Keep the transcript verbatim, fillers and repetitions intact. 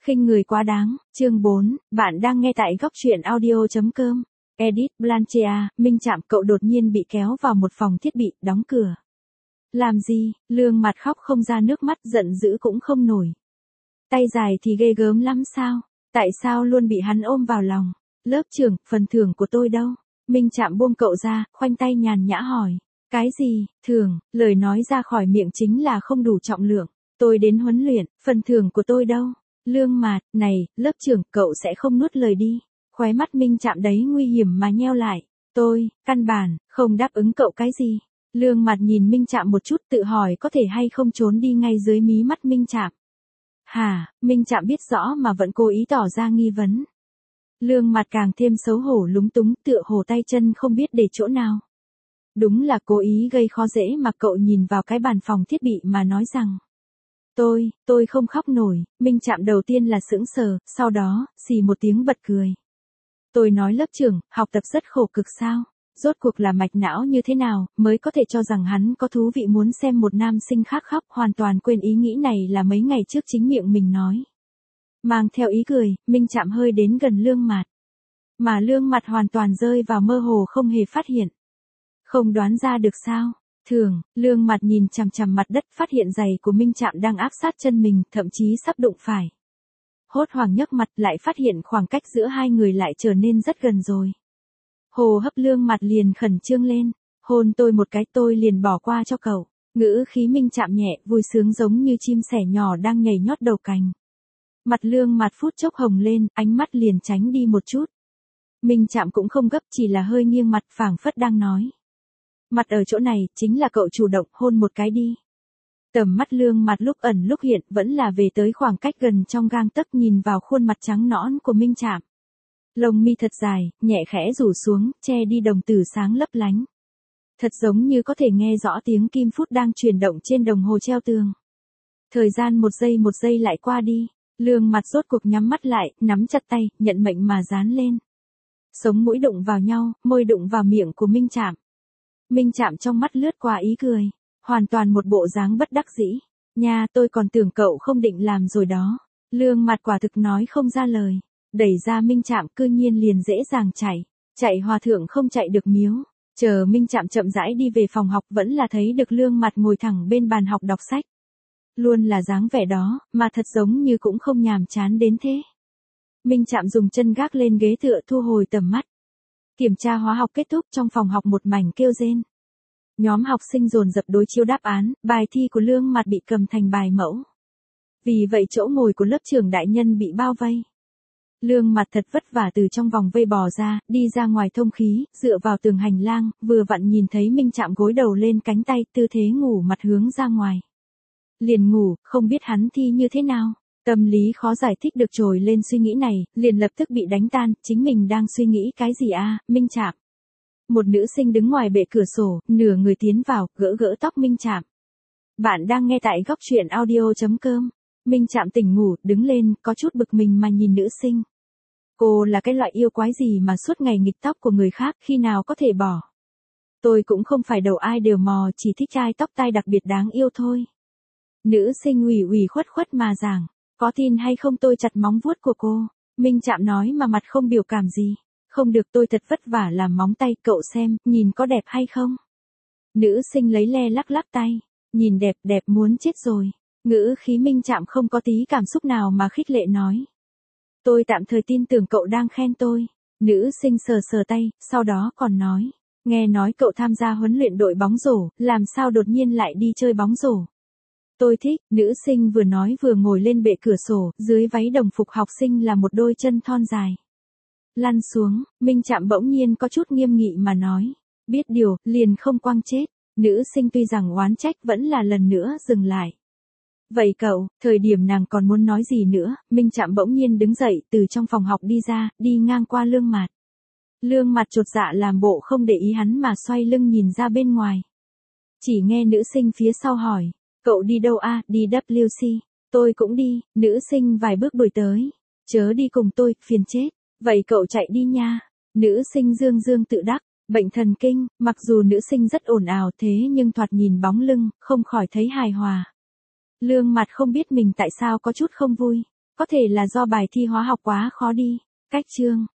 Khinh người quá đáng, chương bốn, bạn đang nghe tại góc truyện audio.com. Edit Blanchea, Minh Trạm cậu đột nhiên bị kéo vào một phòng thiết bị, đóng cửa. Làm gì, Lương Mặt khóc không ra nước mắt, giận dữ cũng không nổi. Tay dài thì ghê gớm lắm sao, tại sao luôn bị hắn ôm vào lòng? Lớp trưởng, phần thưởng của tôi đâu? Minh Trạm buông cậu ra, khoanh tay nhàn nhã hỏi. Cái gì, thưởng, lời nói ra khỏi miệng chính là không đủ trọng lượng. Tôi đến huấn luyện, phần thưởng của tôi đâu? Lương Mạt, này, lớp trưởng, cậu sẽ không nuốt lời đi. Khóe mắt Minh Trạm đấy nguy hiểm mà nheo lại. Tôi, căn bản, không đáp ứng cậu cái gì. Lương Mạt nhìn Minh Trạm một chút, tự hỏi có thể hay không trốn đi ngay dưới mí mắt Minh Trạm. Hả, Minh Trạm biết rõ mà vẫn cố ý tỏ ra nghi vấn. Lương Mạt càng thêm xấu hổ lúng túng, tựa hồ tay chân không biết để chỗ nào. Đúng là cố ý gây khó dễ mà cậu nhìn vào cái bàn phòng thiết bị mà nói rằng. Tôi, tôi không khóc nổi. Minh Trạm đầu tiên là sững sờ, sau đó, xì một tiếng bật cười. Tôi nói lớp trưởng, học tập rất khổ cực sao? Rốt cuộc là mạch não như thế nào, mới có thể cho rằng hắn có thú vị muốn xem một nam sinh khác khóc, hoàn toàn quên ý nghĩ này là mấy ngày trước chính miệng mình nói. Mang theo ý cười, Minh Trạm hơi đến gần Lương Mạt. Mà Lương Mạt hoàn toàn rơi vào mơ hồ không hề phát hiện. Không đoán ra được sao? Thường, Lương Mạt nhìn chằm chằm mặt đất, phát hiện giày của Minh Trạm đang áp sát chân mình, thậm chí sắp đụng phải. Hốt hoảng nhấc mặt, lại phát hiện khoảng cách giữa hai người lại trở nên rất gần rồi. Hồ hấp Lương Mạt liền khẩn trương lên. Hôn tôi một cái, tôi liền bỏ qua cho cậu. Ngữ khí Minh Trạm nhẹ, vui sướng giống như chim sẻ nhỏ đang nhảy nhót đầu cành. Mặt Lương Mạt phút chốc hồng lên, ánh mắt liền tránh đi một chút. Minh Trạm cũng không gấp, chỉ là hơi nghiêng mặt, phảng phất đang nói. Mặt ở chỗ này, chính là cậu chủ động, hôn một cái đi. Tầm mắt Lương Mạt lúc ẩn lúc hiện, vẫn là về tới khoảng cách gần trong gang tấc, nhìn vào khuôn mặt trắng nõn của Minh Trạm. Lông mi thật dài, nhẹ khẽ rủ xuống, che đi đồng tử sáng lấp lánh. Thật giống như có thể nghe rõ tiếng kim phút đang chuyển động trên đồng hồ treo tường. Thời gian một giây một giây lại qua đi, Lương Mạt rốt cuộc nhắm mắt lại, nắm chặt tay, nhận mệnh mà dán lên. Sống mũi đụng vào nhau, môi đụng vào miệng của Minh Trạm. Minh Trạm trong mắt lướt qua ý cười, hoàn toàn một bộ dáng bất đắc dĩ. Nha, tôi còn tưởng cậu không định làm rồi đó. Lương Mạt quả thực nói không ra lời, đẩy ra Minh Trạm, cư nhiên liền dễ dàng chạy, chạy hòa thượng không chạy được miếu. Chờ Minh Trạm chậm rãi đi về phòng học, vẫn là thấy được Lương Mạt ngồi thẳng bên bàn học đọc sách. Luôn là dáng vẻ đó, mà thật giống như cũng không nhàm chán đến thế. Minh Trạm dùng chân gác lên ghế tựa, thu hồi tầm mắt. Kiểm tra hóa học kết thúc, trong phòng học một mảnh kêu rên. Nhóm học sinh dồn dập đối chiếu đáp án, bài thi của Lương Mạt bị cầm thành bài mẫu. Vì vậy chỗ ngồi của lớp trưởng đại nhân bị bao vây. Lương Mạt thật vất vả từ trong vòng vây bò ra, đi ra ngoài thông khí, dựa vào tường hành lang, vừa vặn nhìn thấy Minh Trạm gối đầu lên cánh tay, tư thế ngủ mặt hướng ra ngoài. Liền ngủ, không biết hắn thi như thế nào. Tâm lý khó giải thích được trồi lên suy nghĩ này, liền lập tức bị đánh tan, chính mình đang suy nghĩ cái gì a, Minh Trạm. Một nữ sinh đứng ngoài bệ cửa sổ, nửa người tiến vào, gỡ gỡ tóc Minh Trạm. Bạn đang nghe tại góc truyện audio.com. Minh Trạm tỉnh ngủ, đứng lên, có chút bực mình mà nhìn nữ sinh. Cô là cái loại yêu quái gì mà suốt ngày nghịch tóc của người khác, khi nào có thể bỏ. Tôi cũng không phải đầu ai đều mò, chỉ thích trai tóc tai đặc biệt đáng yêu thôi. Nữ sinh ủy ủy khuất khuất mà giảng. Có tin hay không tôi chặt móng vuốt của cô? Minh Trạm nói mà mặt không biểu cảm gì. Không được, tôi thật vất vả làm móng tay, cậu xem, nhìn có đẹp hay không? Nữ sinh lấy le lắc lắc tay. Nhìn đẹp, đẹp muốn chết rồi. Ngữ khí Minh Trạm không có tí cảm xúc nào mà khích lệ nói. Tôi tạm thời tin tưởng cậu đang khen tôi. Nữ sinh sờ sờ tay, sau đó còn nói. Nghe nói cậu tham gia huấn luyện đội bóng rổ, làm sao đột nhiên lại đi chơi bóng rổ? Tôi thích, nữ sinh vừa nói vừa ngồi lên bệ cửa sổ, dưới váy đồng phục học sinh là một đôi chân thon dài. Lăn xuống, Minh Trạm bỗng nhiên có chút nghiêm nghị mà nói. Biết điều, liền không quăng chết. Nữ sinh tuy rằng oán trách vẫn là lần nữa dừng lại. Vậy cậu, thời điểm nàng còn muốn nói gì nữa, Minh Trạm bỗng nhiên đứng dậy, từ trong phòng học đi ra, đi ngang qua Lương Mạt. Lương Mạt chột dạ làm bộ không để ý hắn mà xoay lưng nhìn ra bên ngoài. Chỉ nghe nữ sinh phía sau hỏi. Cậu đi đâu a? À, đi W C. Tôi cũng đi, nữ sinh vài bước đuổi tới. Chớ đi cùng tôi, phiền chết. Vậy cậu chạy đi nha. Nữ sinh dương dương tự đắc, bệnh thần kinh, mặc dù nữ sinh rất ồn ào thế nhưng thoạt nhìn bóng lưng, không khỏi thấy hài hòa. Lương Mạt không biết mình tại sao có chút không vui. Có thể là do bài thi hóa học quá khó đi. Cách chương.